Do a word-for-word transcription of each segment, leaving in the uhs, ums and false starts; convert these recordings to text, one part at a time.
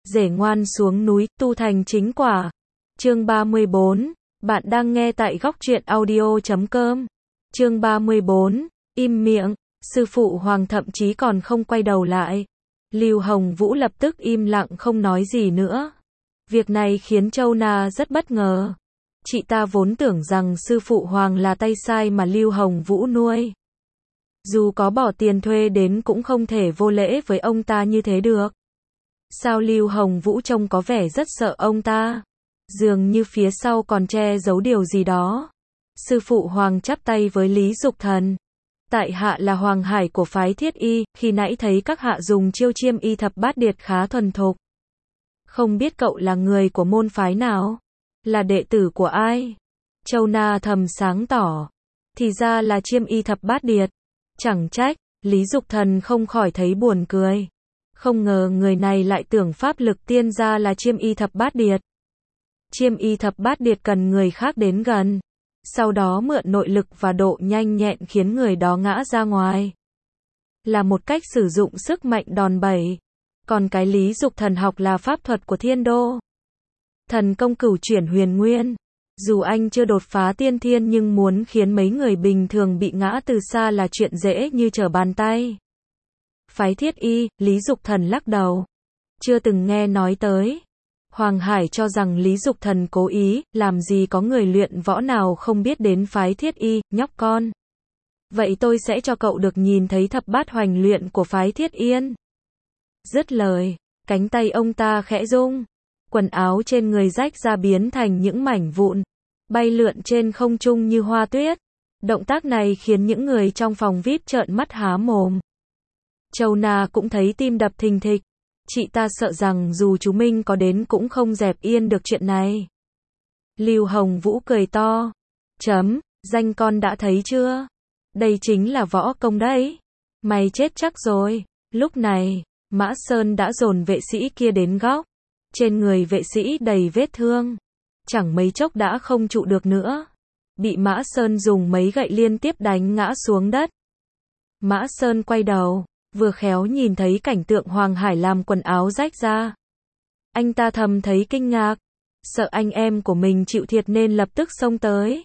Rể ngoan xuống núi, tu thành chính quả. Chương ba mươi bốn. Bạn đang nghe tại góc truyện audio chấm com. Chương ba mươi bốn. Im miệng. Sư phụ Hoàng thậm chí còn không quay đầu lại. Lưu Hồng Vũ lập tức im lặng không nói gì nữa. Việc này khiến Châu Na rất bất ngờ. Chị ta vốn tưởng rằng sư phụ Hoàng là tay sai mà Lưu Hồng Vũ nuôi. Dù có bỏ tiền thuê đến cũng không thể vô lễ với ông ta như thế được. Sao Lưu Hồng Vũ trông có vẻ rất sợ ông ta? Dường như phía sau còn che giấu điều gì đó. Sư phụ Hoàng chắp tay với Lý Dục Thần. Tại hạ là Hoàng Hải của phái Thiết Y, khi nãy thấy các hạ dùng chiêu chiêm y thập bát điệt khá thuần thục. Không biết cậu là người của môn phái nào? Là đệ tử của ai? Châu Na thầm sáng tỏ. Thì ra là chiêm y thập bát điệt. Chẳng trách, Lý Dục Thần không khỏi thấy buồn cười. Không ngờ người này lại tưởng pháp lực tiên gia là chiêm y thập bát điệt. Chiêm y thập bát điệt cần người khác đến gần. Sau đó mượn nội lực và độ nhanh nhẹn khiến người đó ngã ra ngoài. Là một cách sử dụng sức mạnh đòn bẩy. Còn cái Lý Dục Thần học là pháp thuật của thiên đô. Thần công cửu chuyển huyền nguyên. Dù anh chưa đột phá tiên thiên nhưng muốn khiến mấy người bình thường bị ngã từ xa là chuyện dễ như trở bàn tay. Phái Thiết Y, Lý Dục Thần lắc đầu. Chưa từng nghe nói tới. Hoàng Hải cho rằng Lý Dục Thần cố ý, làm gì có người luyện võ nào không biết đến phái Thiết Y, nhóc con. Vậy tôi sẽ cho cậu được nhìn thấy thập bát hoành luyện của phái Thiết Yên. Dứt lời, cánh tay ông ta khẽ rung. Quần áo trên người rách ra biến thành những mảnh vụn, bay lượn trên không trung như hoa tuyết. Động tác này khiến những người trong phòng vi ai pi trợn mắt há mồm. Châu Na cũng thấy tim đập thình thịch. Chị ta sợ rằng dù chú Minh có đến cũng không dẹp yên được chuyện này. Lưu Hồng Vũ cười to. Chấm, danh con đã thấy chưa? Đây chính là võ công đấy. Mày chết chắc rồi. Lúc này, Mã Sơn đã dồn vệ sĩ kia đến góc. Trên người vệ sĩ đầy vết thương. Chẳng mấy chốc đã không trụ được nữa. Bị Mã Sơn dùng mấy gậy liên tiếp đánh ngã xuống đất. Mã Sơn quay đầu. Vừa khéo nhìn thấy cảnh tượng Hoàng Hải làm quần áo rách ra. Anh ta thầm thấy kinh ngạc. Sợ anh em của mình chịu thiệt nên lập tức xông tới.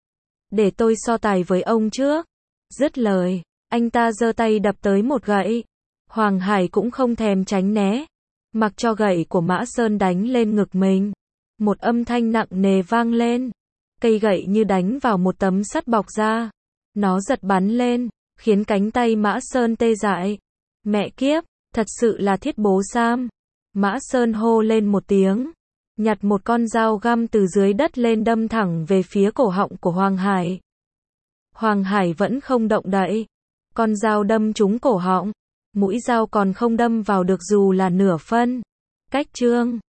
Để tôi so tài với ông trước. Dứt lời, anh ta giơ tay đập tới một gậy. Hoàng Hải cũng không thèm tránh né. Mặc cho gậy của Mã Sơn đánh lên ngực mình. Một âm thanh nặng nề vang lên. Cây gậy như đánh vào một tấm sắt bọc da. Nó giật bắn lên, khiến cánh tay Mã Sơn tê dại. Mẹ kiếp, thật sự là thiết bố Sam. Mã Sơn hô lên một tiếng. Nhặt một con dao găm từ dưới đất lên đâm thẳng về phía cổ họng của Hoàng Hải. Hoàng Hải vẫn không động đậy. Con dao đâm trúng cổ họng. Mũi dao còn không đâm vào được dù là nửa phân. Cách chương